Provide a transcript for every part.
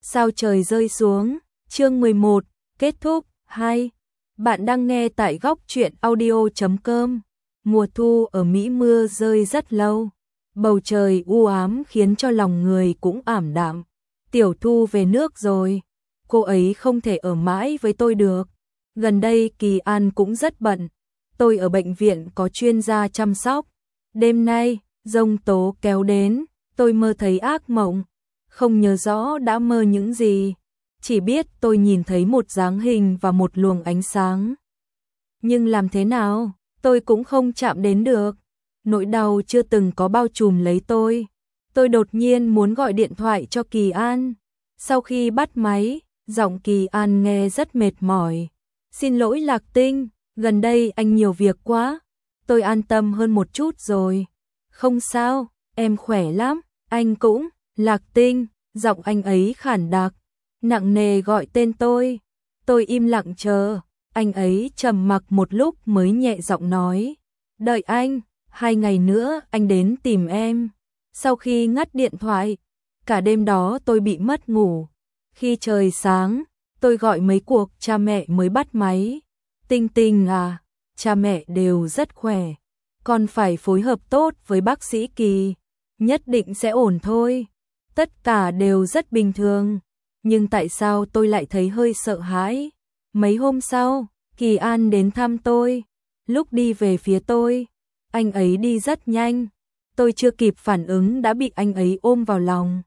Sao trời rơi xuống, chương 11, kết thúc, 2. Bạn đang nghe tại góc truyện audio.com. Mùa thu ở Mỹ mưa rơi rất lâu. Bầu trời u ám khiến cho lòng người cũng ảm đạm. Tiểu Thu về nước rồi. Cô ấy không thể ở mãi với tôi được. Gần đây Kỳ An cũng rất bận. Tôi ở bệnh viện có chuyên gia chăm sóc. Đêm nay, giông tố kéo đến. Tôi mơ thấy ác mộng. Không nhớ rõ đã mơ những gì. Chỉ biết tôi nhìn thấy một dáng hình và một luồng ánh sáng. Nhưng làm thế nào, tôi cũng không chạm đến được. Nỗi đau chưa từng có bao trùm lấy tôi. Tôi đột nhiên muốn gọi điện thoại cho Kỳ An. Sau khi bắt máy, giọng Kỳ An nghe rất mệt mỏi. Xin lỗi Lạc Tinh, gần đây anh nhiều việc quá. Tôi an tâm hơn một chút rồi. Không sao, em khỏe lắm, anh cũng. Lạc Tinh, giọng anh ấy khản đặc, nặng nề gọi tên tôi. Tôi im lặng chờ, anh ấy trầm mặc một lúc mới nhẹ giọng nói. Đợi anh, 2 ngày nữa anh đến tìm em. Sau khi ngắt điện thoại, cả đêm đó tôi bị mất ngủ. Khi trời sáng, tôi gọi mấy cuộc cha mẹ mới bắt máy. Tinh Tinh à, cha mẹ đều rất khỏe. Con phải phối hợp tốt với bác sĩ Kỳ, nhất định sẽ ổn thôi. Tất cả đều rất bình thường, nhưng tại sao tôi lại thấy hơi sợ hãi? Mấy hôm sau, Kỳ An đến thăm tôi. Lúc đi về phía tôi, anh ấy đi rất nhanh. Tôi chưa kịp phản ứng đã bị anh ấy ôm vào lòng.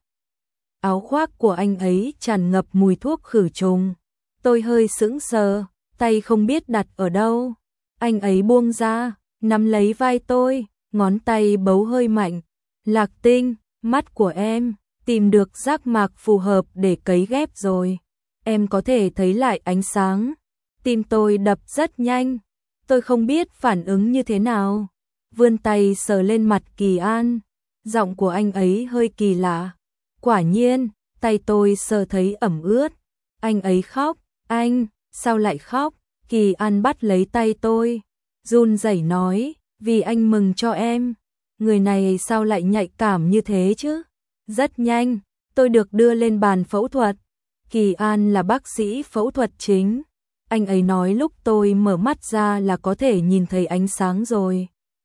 Áo khoác của anh ấy tràn ngập mùi thuốc khử trùng. Tôi hơi sững sờ, tay không biết đặt ở đâu. Anh ấy buông ra, nắm lấy vai tôi, ngón tay bấu hơi mạnh. Lạc Tinh, mắt của em tìm được giác mạc phù hợp để cấy ghép rồi. Em có thể thấy lại ánh sáng. Tim tôi đập rất nhanh. Tôi không biết phản ứng như thế nào. Vươn tay sờ lên mặt Kỳ An. Giọng của anh ấy hơi kỳ lạ. Quả nhiên, tay tôi sờ thấy ẩm ướt. Anh ấy khóc. Anh, sao lại khóc? Kỳ An bắt lấy tay tôi. Run rẩy nói, vì anh mừng cho em. Người này sao lại nhạy cảm như thế chứ? Rất nhanh, tôi được đưa lên bàn phẫu thuật. Kỳ An là bác sĩ phẫu thuật chính. Anh ấy nói lúc tôi mở mắt ra là có thể nhìn thấy ánh sáng rồi.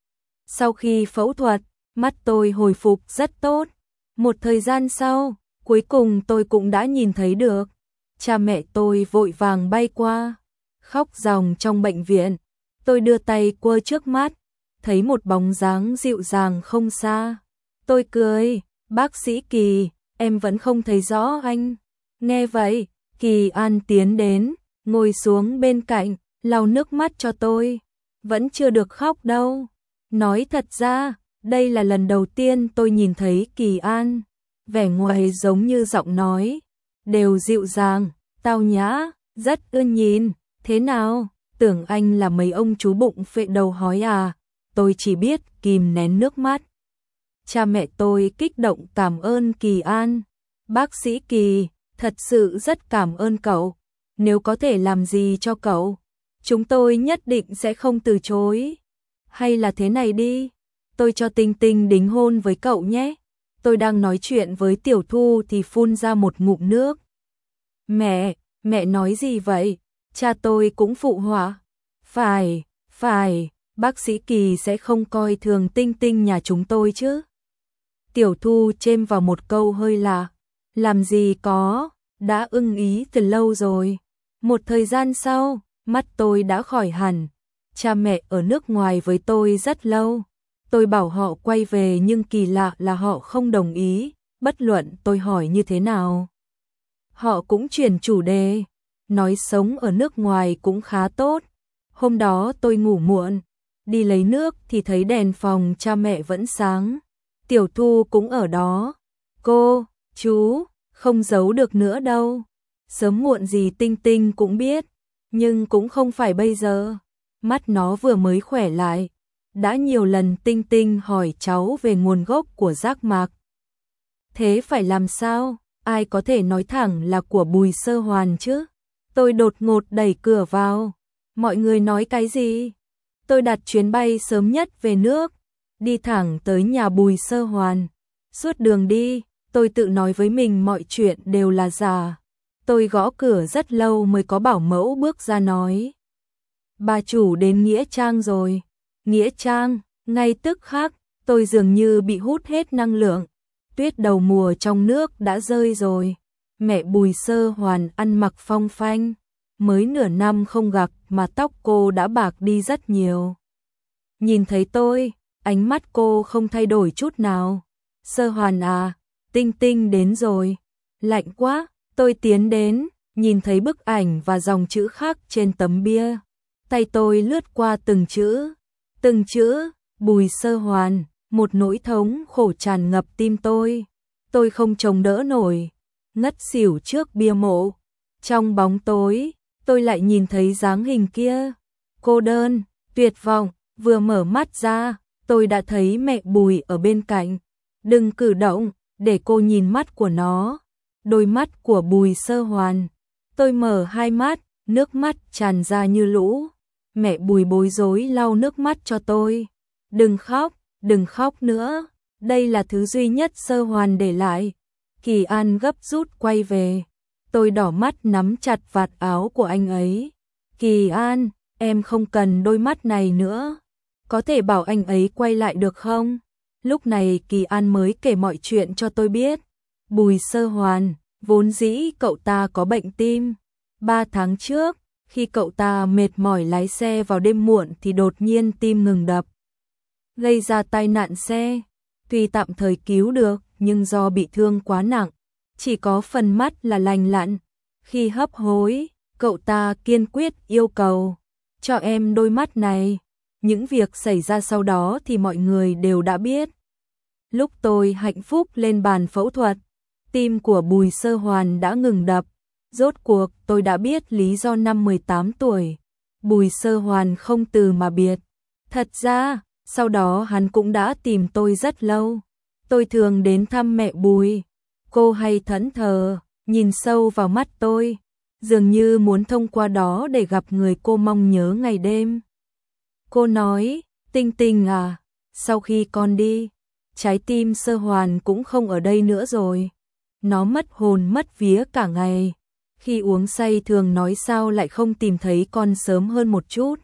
Sau khi phẫu thuật, mắt tôi hồi phục rất tốt. Một thời gian sau, cuối cùng tôi cũng đã nhìn thấy được. Cha mẹ tôi vội vàng bay qua, khóc ròng trong bệnh viện. Tôi đưa tay quơ trước mắt, thấy một bóng dáng dịu dàng không xa. Tôi cười, bác sĩ Kỳ, em vẫn không thấy rõ anh. Nghe vậy, Kỳ An tiến đến, ngồi xuống bên cạnh, lau nước mắt cho tôi. Vẫn chưa được khóc đâu. Nói thật ra, đây là lần đầu tiên tôi nhìn thấy Kỳ An. Vẻ ngoài giống như giọng nói, đều dịu dàng, tao nhã, rất ưa nhìn. Thế nào, tưởng anh là mấy ông chú bụng phệ đầu hói à? Tôi chỉ biết kìm nén nước mắt. Cha mẹ tôi kích động cảm ơn Kỳ An. Bác sĩ Kỳ, thật sự rất cảm ơn cậu. Nếu có thể làm gì cho cậu, chúng tôi nhất định sẽ không từ chối. Hay là thế này đi, tôi cho Tinh Tinh đính hôn với cậu nhé. Tôi đang nói chuyện với Tiểu Thu thì phun ra một ngụm nước. Mẹ nói gì vậy? Cha tôi cũng phụ họa. Phải, bác sĩ Kỳ sẽ không coi thường Tinh Tinh nhà chúng tôi chứ. Tiểu Thu chêm vào một câu hơi lạ. Làm gì có, đã ưng ý từ lâu rồi. Một thời gian sau, mắt tôi đã khỏi hẳn. Cha mẹ ở nước ngoài với tôi rất lâu. Tôi bảo họ quay về nhưng kỳ lạ là họ không đồng ý, bất luận tôi hỏi như thế nào. Họ cũng chuyển chủ đề, nói sống ở nước ngoài cũng khá tốt. Hôm đó tôi ngủ muộn, đi lấy nước thì thấy đèn phòng cha mẹ vẫn sáng. Tiểu Thu cũng ở đó. Cô, chú, không giấu được nữa đâu. Sớm muộn gì Tinh Tinh cũng biết, nhưng cũng không phải bây giờ. Mắt nó vừa mới khỏe lại. Đã nhiều lần Tinh Tinh hỏi cháu về nguồn gốc của giác mạc. Thế phải làm sao? Ai có thể nói thẳng là của Bùi Sơ Hoàn chứ? Tôi đột ngột đẩy cửa vào. Mọi người nói cái gì? Tôi đặt chuyến bay sớm nhất về nước, đi thẳng tới nhà Bùi Sơ Hoàn. Suốt đường đi, Tôi tự nói với mình mọi chuyện đều là giả. Tôi gõ cửa rất lâu mới có bảo mẫu bước ra nói. Bà chủ đến Nghĩa Trang rồi. Nghĩa Trang, ngay tức khắc, tôi dường như bị hút hết năng lượng. Tuyết đầu mùa trong nước đã rơi rồi. Mẹ Bùi Sơ Hoàn ăn mặc phong phanh. Mới nửa năm không gặp mà tóc cô đã bạc đi rất nhiều. Nhìn thấy tôi, ánh mắt cô không thay đổi chút nào. Sơ Hoàn à, Tinh Tinh đến rồi. Lạnh quá, tôi tiến đến, nhìn thấy bức ảnh và dòng chữ khắc trên tấm bia. Tay tôi lướt qua từng chữ, Bùi Sơ Hoàn, một nỗi thống khổ tràn ngập tim tôi. Tôi không chống đỡ nổi, ngất xỉu trước bia mộ. Trong bóng tối, tôi lại nhìn thấy dáng hình kia. Cô đơn, tuyệt vọng, vừa mở mắt ra, tôi đã thấy mẹ Bùi ở bên cạnh. Đừng cử động, để cô nhìn mắt của nó. Đôi mắt của Bùi Sơ Hoàn. Tôi mở hai mắt, nước mắt tràn ra như lũ. Mẹ Bùi bối rối lau nước mắt cho tôi. Đừng khóc nữa. Đây là thứ duy nhất Sơ Hoàn để lại. Kỳ An gấp rút quay về. Tôi đỏ mắt nắm chặt vạt áo của anh ấy. Kỳ An, em không cần đôi mắt này nữa. Có thể bảo anh ấy quay lại được không? Lúc này Kỳ An mới kể mọi chuyện cho tôi biết. Bùi Sơ Hoàn, vốn dĩ cậu ta có bệnh tim. 3 tháng trước, khi cậu ta mệt mỏi lái xe vào đêm muộn thì đột nhiên tim ngừng đập. Gây ra tai nạn xe. Tuy tạm thời cứu được, nhưng do bị thương quá nặng, chỉ có phần mắt là lành lặn. Khi hấp hối, cậu ta kiên quyết yêu cầu cho em đôi mắt này. Những việc xảy ra sau đó thì mọi người đều đã biết. Lúc tôi hạnh phúc lên bàn phẫu thuật, tim của Bùi Sơ Hoàn đã ngừng đập. Rốt cuộc tôi đã biết lý do năm 18 tuổi. Bùi Sơ Hoàn không từ mà biệt. Thật ra, sau đó hắn cũng đã tìm tôi rất lâu. Tôi thường đến thăm mẹ Bùi. Cô hay thẫn thờ, nhìn sâu vào mắt tôi, dường như muốn thông qua đó để gặp người cô mong nhớ ngày đêm. Cô nói, Tinh Tinh à, sau khi con đi, trái tim Sơ Hoàn cũng không ở đây nữa rồi. Nó mất hồn mất vía cả ngày. Khi uống say thường nói sao lại không tìm thấy con sớm hơn một chút.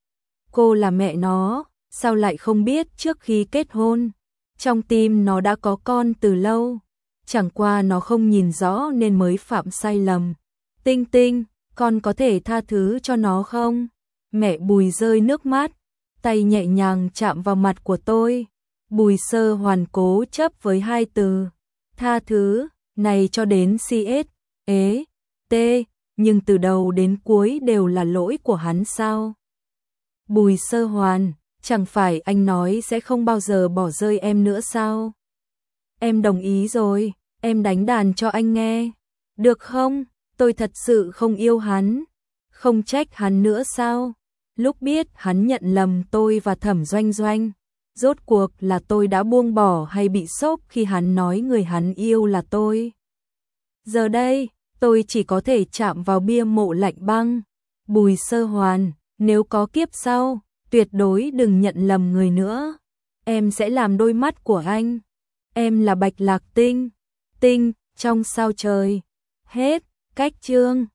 Cô là mẹ nó, sao lại không biết trước khi kết hôn. Trong tim nó đã có con từ lâu. Chẳng qua nó không nhìn rõ nên mới phạm sai lầm. Tinh Tinh, con có thể tha thứ cho nó không? Mẹ Bùi rơi nước mắt, tay nhẹ nhàng chạm vào mặt của tôi. Bùi Sơ Hoàn cố chấp với hai từ tha thứ này cho đến CS, ế, T, nhưng từ đầu đến cuối đều là lỗi của hắn sao? Bùi Sơ Hoàn, chẳng phải anh nói sẽ không bao giờ bỏ rơi em nữa sao? Em đồng ý rồi, em đánh đàn cho anh nghe. Được không? Tôi thật sự không yêu hắn. Không trách hắn nữa sao? Lúc biết hắn nhận lầm tôi và Thẩm Doanh Doanh, rốt cuộc là tôi đã buông bỏ hay bị sốc khi hắn nói người hắn yêu là tôi? Giờ đây, tôi chỉ có thể chạm vào bia mộ lạnh băng. Bùi Sơ Hoàn, nếu có kiếp sau, tuyệt đối đừng nhận lầm người nữa. Em sẽ làm đôi mắt của anh. Em là Bạch Lạc Tinh, tinh trong sao trời. Hết, cách chương.